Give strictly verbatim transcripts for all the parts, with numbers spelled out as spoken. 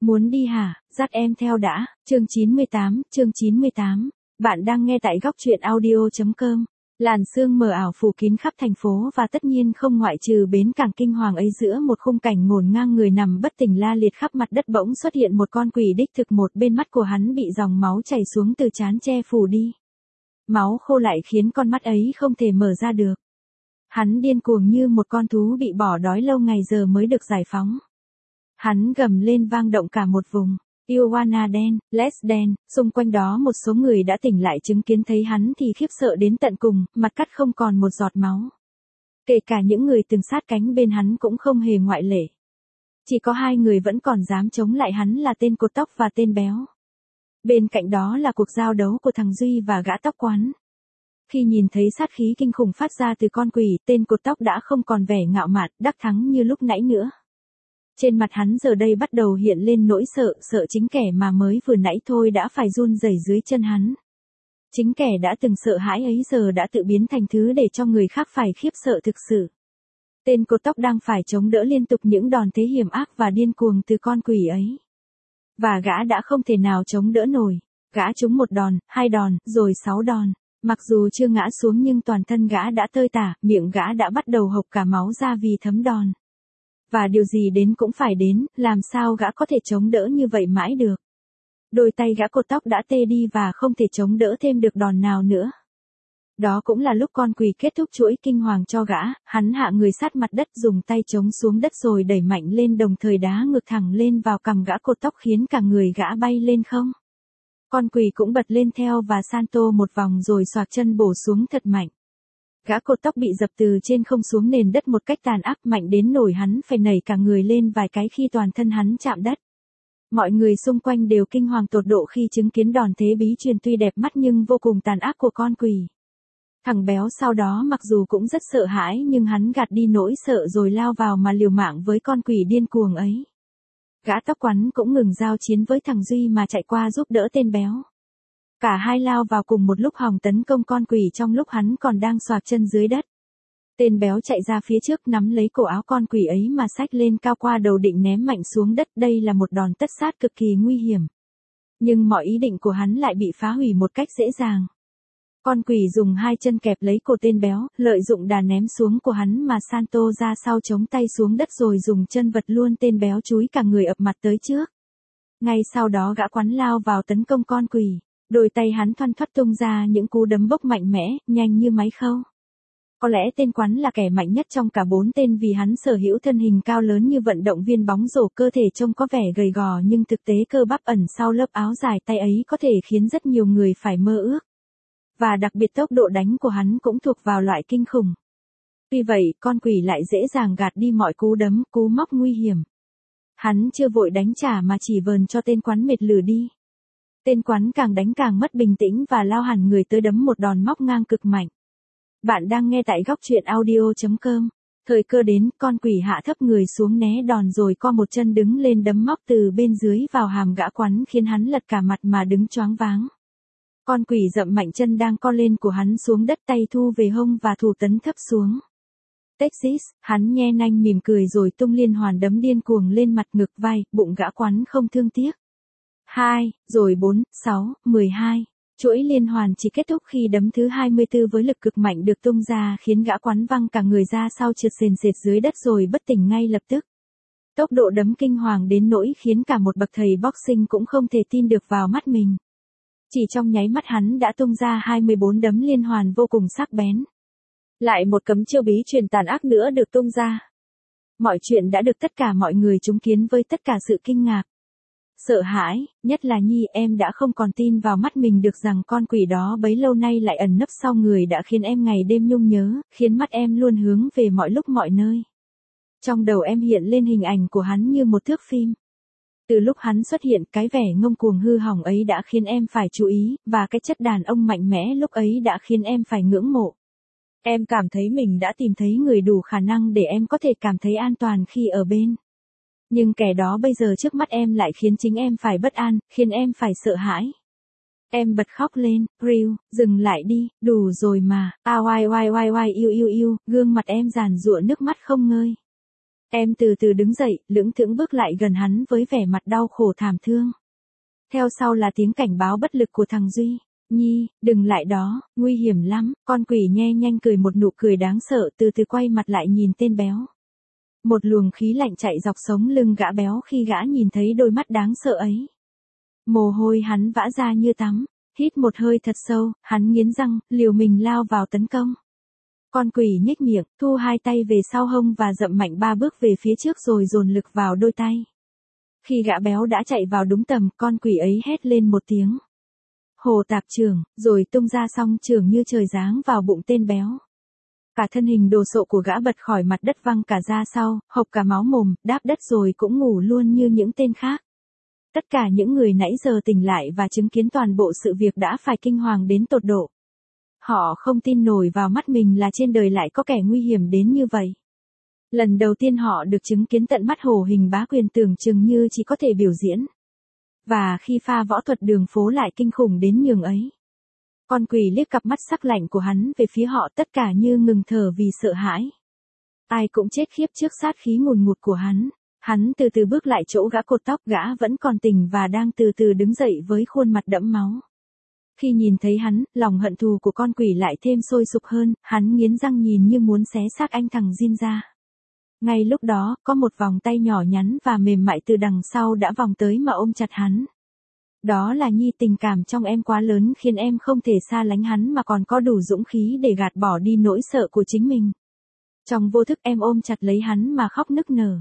Muốn đi hả, dắt em theo đã, chương chín mươi tám, chương chín mươi tám. Bạn đang nghe tại góc truyện audio.com. Làn sương mờ ảo phủ kín khắp thành phố và tất nhiên không ngoại trừ bến cảng kinh hoàng ấy, giữa một khung cảnh ngổn ngang người nằm bất tỉnh la liệt khắp mặt đất, bỗng xuất hiện một con quỷ đích thực. Một bên mắt của hắn bị dòng máu chảy xuống từ trán che phủ đi. Máu khô lại khiến con mắt ấy không thể mở ra được. Hắn điên cuồng như một con thú bị bỏ đói lâu ngày giờ mới được giải phóng. Hắn gầm lên vang động cả một vùng. You wanna dance, let's dance. Xung quanh đó một số người đã tỉnh lại, chứng kiến thấy hắn thì khiếp sợ đến tận cùng, mặt cắt không còn một giọt máu. Kể cả những người từng sát cánh bên hắn cũng không hề ngoại lệ. Chỉ có hai người vẫn còn dám chống lại hắn, là tên cột tóc và tên béo. Bên cạnh đó là cuộc giao đấu của thằng Duy và gã tóc quắn. Khi nhìn thấy sát khí kinh khủng phát ra từ con quỷ, tên cột tóc đã không còn vẻ ngạo mạn, đắc thắng như lúc nãy nữa. Trên mặt hắn giờ đây bắt đầu hiện lên nỗi sợ, sợ chính kẻ mà mới vừa nãy thôi đã phải run rẩy dưới chân hắn. Chính kẻ đã từng sợ hãi ấy giờ đã tự biến thành thứ để cho người khác phải khiếp sợ thực sự. Tên cột tóc đang phải chống đỡ liên tục những đòn thế hiểm ác và điên cuồng từ con quỷ ấy. Và gã đã không thể nào chống đỡ nổi. Gã trúng một đòn, hai đòn, rồi sáu đòn. Mặc dù chưa ngã xuống nhưng toàn thân gã đã tơi tả, miệng gã đã bắt đầu hộc cả máu ra vì thấm đòn. Và điều gì đến cũng phải đến, làm sao gã có thể chống đỡ như vậy mãi được. Đôi tay gã cột tóc đã tê đi và không thể chống đỡ thêm được đòn nào nữa. Đó cũng là lúc con quỷ kết thúc chuỗi kinh hoàng cho gã. Hắn hạ người sát mặt đất, dùng tay chống xuống đất rồi đẩy mạnh lên, đồng thời đá ngược thẳng lên vào cằm gã cột tóc khiến cả người gã bay lên không. Con quỷ cũng bật lên theo và Santo một vòng rồi xoạc chân bổ xuống thật mạnh. Gã cột tóc bị dập từ trên không xuống nền đất một cách tàn ác, mạnh đến nổi hắn phải nảy cả người lên vài cái khi toàn thân hắn chạm đất. Mọi người xung quanh đều kinh hoàng tột độ khi chứng kiến đòn thế bí truyền tuy đẹp mắt nhưng vô cùng tàn ác của con quỷ. Thằng béo sau đó mặc dù cũng rất sợ hãi nhưng hắn gạt đi nỗi sợ rồi lao vào mà liều mạng với con quỷ điên cuồng ấy. Gã tóc quắn cũng ngừng giao chiến với thằng Duy mà chạy qua giúp đỡ tên béo. Cả hai lao vào cùng một lúc hòng tấn công con quỷ trong lúc hắn còn đang xoạc chân dưới đất. Tên béo chạy ra phía trước nắm lấy cổ áo con quỷ ấy mà xách lên cao qua đầu định ném mạnh xuống đất. Đây là một đòn tất sát cực kỳ nguy hiểm. Nhưng mọi ý định của hắn lại bị phá hủy một cách dễ dàng. Con quỷ dùng hai chân kẹp lấy cổ tên béo, lợi dụng đà ném xuống của hắn mà Santo ra sau chống tay xuống đất rồi dùng chân vật luôn tên béo chúi cả người ập mặt tới trước. Ngay sau đó gã quắn lao vào tấn công con quỷ. Đôi tay hắn thoăn thoắt tung ra những cú đấm bốc mạnh mẽ, nhanh như máy khâu. Có lẽ tên quắn là kẻ mạnh nhất trong cả bốn tên vì hắn sở hữu thân hình cao lớn như vận động viên bóng rổ, cơ thể trông có vẻ gầy gò nhưng thực tế cơ bắp ẩn sau lớp áo dài tay ấy có thể khiến rất nhiều người phải mơ ước. Và đặc biệt tốc độ đánh của hắn cũng thuộc vào loại kinh khủng. Tuy vậy, con quỷ lại dễ dàng gạt đi mọi cú đấm, cú móc nguy hiểm. Hắn chưa vội đánh trả mà chỉ vờn cho tên quắn mệt lử đi. Tên quắn càng đánh càng mất bình tĩnh và lao hẳn người tới đấm một đòn móc ngang cực mạnh. Bạn đang nghe tại góc truyện audio.com. Thời cơ đến, con quỷ hạ thấp người xuống né đòn rồi co một chân đứng lên đấm móc từ bên dưới vào hàm gã quắn khiến hắn lật cả mặt mà đứng choáng váng. Con quỷ dậm mạnh chân đang co lên của hắn xuống đất, tay thu về hông và thủ tấn thấp xuống. Texas, hắn nhe nanh mỉm cười rồi tung liên hoàn đấm điên cuồng lên mặt, ngực, vai, bụng gã quắn không thương tiếc. Hai, rồi bốn, sáu, mười hai. Chuỗi liên hoàn chỉ kết thúc khi đấm thứ hai mươi tư với lực cực mạnh được tung ra khiến gã quắn văng cả người ra sau, trượt sền sệt dưới đất rồi bất tỉnh ngay lập tức. Tốc độ đấm kinh hoàng đến nỗi khiến cả một bậc thầy boxing cũng không thể tin được vào mắt mình. Chỉ trong nháy mắt hắn đã tung ra hai mươi bốn đấm liên hoàn vô cùng sắc bén. Lại một cấm chiêu bí truyền tàn ác nữa được tung ra. Mọi chuyện đã được tất cả mọi người chứng kiến với tất cả sự kinh ngạc. Sợ hãi, nhất là Nhi, em đã không còn tin vào mắt mình được rằng con quỷ đó bấy lâu nay lại ẩn nấp sau người đã khiến em ngày đêm nhung nhớ, khiến mắt em luôn hướng về mọi lúc mọi nơi. Trong đầu em hiện lên hình ảnh của hắn như một thước phim. Từ lúc hắn xuất hiện, cái vẻ ngông cuồng hư hỏng ấy đã khiến em phải chú ý, và cái chất đàn ông mạnh mẽ lúc ấy đã khiến em phải ngưỡng mộ. Em cảm thấy mình đã tìm thấy người đủ khả năng để em có thể cảm thấy an toàn khi ở bên. Nhưng kẻ đó bây giờ trước mắt em lại khiến chính em phải bất an, khiến em phải sợ hãi. Em bật khóc lên, Ryu, dừng lại đi, đủ rồi mà, à oai oai oai oai yêu yêu yêu, gương mặt em giàn giụa nước mắt không ngơi. Em từ từ đứng dậy, lững thững bước lại gần hắn với vẻ mặt đau khổ thảm thương. Theo sau là tiếng cảnh báo bất lực của thằng Duy. Nhi, đừng lại đó, nguy hiểm lắm. Con quỷ nhe nhanh cười một nụ cười đáng sợ, từ từ quay mặt lại nhìn tên béo. Một luồng khí lạnh chạy dọc sống lưng gã béo khi gã nhìn thấy đôi mắt đáng sợ ấy. Mồ hôi hắn vã ra như tắm. Hít một hơi thật sâu, hắn nghiến răng, liều mình lao vào tấn công. Con quỷ nhếch miệng, thu hai tay về sau hông và dậm mạnh ba bước về phía trước rồi dồn lực vào đôi tay. Khi gã béo đã chạy vào đúng tầm, con quỷ ấy hét lên một tiếng. Hồ tạp trường, rồi tung ra song trường như trời giáng vào bụng tên béo. Cả thân hình đồ sộ của gã bật khỏi mặt đất văng cả ra sau, hộc cả máu mồm, đáp đất rồi cũng ngủ luôn như những tên khác. Tất cả những người nãy giờ tỉnh lại và chứng kiến toàn bộ sự việc đã phải kinh hoàng đến tột độ. Họ không tin nổi vào mắt mình là trên đời lại có kẻ nguy hiểm đến như vậy. Lần đầu tiên họ được chứng kiến tận mắt hổ hình bá quyền tưởng chừng như chỉ có thể biểu diễn. Và khi pha võ thuật đường phố lại kinh khủng đến nhường ấy. Con quỷ liếc cặp mắt sắc lạnh của hắn về phía họ, tất cả như ngừng thở vì sợ hãi. Ai cũng chết khiếp trước sát khí ngùn ngụt của hắn. Hắn từ từ bước lại chỗ gã cột tóc, gã vẫn còn tỉnh và đang từ từ đứng dậy với khuôn mặt đẫm máu. Khi nhìn thấy hắn, lòng hận thù của con quỷ lại thêm sôi sục hơn, hắn nghiến răng nhìn như muốn xé xác anh thằng Jin ra. Ngay lúc đó, có một vòng tay nhỏ nhắn và mềm mại từ đằng sau đã vòng tới mà ôm chặt hắn. Đó là Nhi, tình cảm trong em quá lớn khiến em không thể xa lánh hắn mà còn có đủ dũng khí để gạt bỏ đi nỗi sợ của chính mình. Trong vô thức em ôm chặt lấy hắn mà khóc nức nở.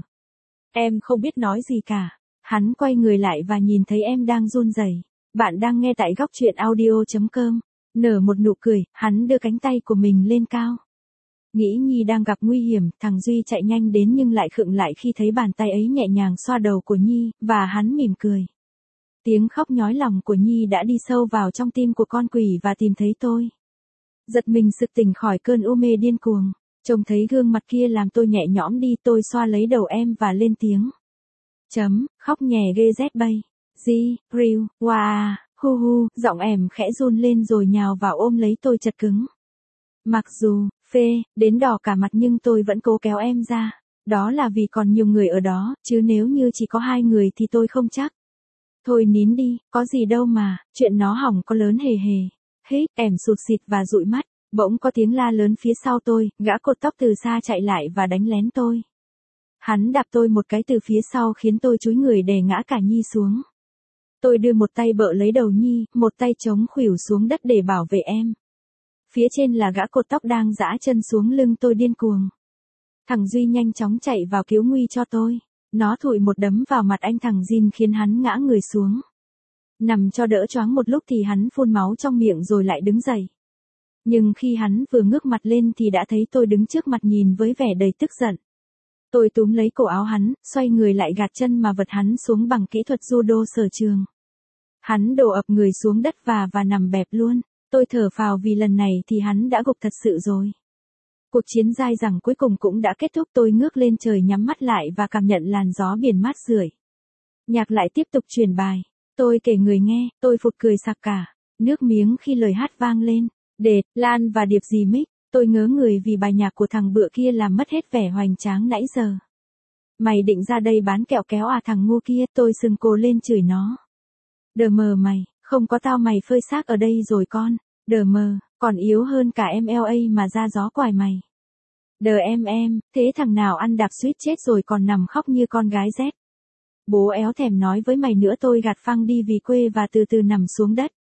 Em không biết nói gì cả. Hắn quay người lại và nhìn thấy em đang run rẩy. Bạn đang nghe tại góc truyện audio chấm com. Nở một nụ cười, hắn đưa cánh tay của mình lên cao. Nghĩ Nhi đang gặp nguy hiểm, thằng Duy chạy nhanh đến nhưng lại khựng lại khi thấy bàn tay ấy nhẹ nhàng xoa đầu của Nhi, và hắn mỉm cười. Tiếng khóc nhói lòng của Nhi đã đi sâu vào trong tim của con quỷ và tìm thấy tôi. Giật mình sực tỉnh khỏi cơn u mê điên cuồng. Trông thấy gương mặt kia làm tôi nhẹ nhõm đi, tôi xoa lấy đầu em và lên tiếng. Chấm, khóc nhè ghê rét bay. Di, riu, wow, hu hu, giọng em khẽ run lên rồi nhào vào ôm lấy tôi chật cứng. Mặc dù, phê, đến đỏ cả mặt nhưng tôi vẫn cố kéo em ra. Đó là vì còn nhiều người ở đó, chứ nếu như chỉ có hai người thì tôi không chắc. Thôi nín đi, có gì đâu mà, chuyện nó hỏng có lớn hề hề. Hít, em sụt xịt và dụi mắt. Bỗng có tiếng la lớn phía sau tôi, gã cột tóc từ xa chạy lại và đánh lén tôi. Hắn đạp tôi một cái từ phía sau khiến tôi chúi người đè ngã cả Nhi xuống. Tôi đưa một tay bợ lấy đầu Nhi, một tay chống khuỷu xuống đất để bảo vệ em. Phía trên là gã cột tóc đang giã chân xuống lưng tôi điên cuồng. Thằng Duy nhanh chóng chạy vào cứu nguy cho tôi. Nó thụi một đấm vào mặt anh thằng Jin khiến hắn ngã người xuống. Nằm cho đỡ choáng một lúc thì hắn phun máu trong miệng rồi lại đứng dậy. Nhưng khi hắn vừa ngước mặt lên thì đã thấy tôi đứng trước mặt nhìn với vẻ đầy tức giận. Tôi túm lấy cổ áo hắn, xoay người lại gạt chân mà vật hắn xuống bằng kỹ thuật judo sở trường. Hắn đổ ập người xuống đất và và nằm bẹp luôn. Tôi thở phào vì lần này thì hắn đã gục thật sự rồi. Cuộc chiến dai dẳng cuối cùng cũng đã kết thúc, tôi ngước lên trời nhắm mắt lại và cảm nhận làn gió biển mát rượi. Nhạc lại tiếp tục truyền bài. Tôi kể người nghe, tôi phụt cười sặc cả. Nước miếng khi lời hát vang lên. Đệt, Lan và Điệp gì mic, tôi ngớ người vì bài nhạc của thằng bựa kia làm mất hết vẻ hoành tráng nãy giờ. Mày định ra đây bán kẹo kéo à thằng ngu kia, tôi sừng cổ lên chửi nó. Đờ mờ mày, không có tao mày phơi xác ở đây rồi con, đờ mờ, còn yếu hơn cả em lờ a mà ra gió quài mày. Đờ em em, thế thằng nào ăn đạp suýt chết rồi còn nằm khóc như con gái rét. Bố éo thèm nói với mày nữa, tôi gạt phăng đi vì quê và từ từ nằm xuống đất.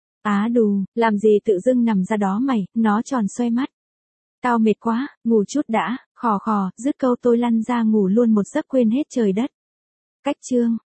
Á đù, làm gì tự dưng nằm ra đó mày, nó tròn xoay mắt. Tao mệt quá, ngủ chút đã, khò khò, dứt câu tôi lăn ra ngủ luôn một giấc quên hết trời đất. Cách chương.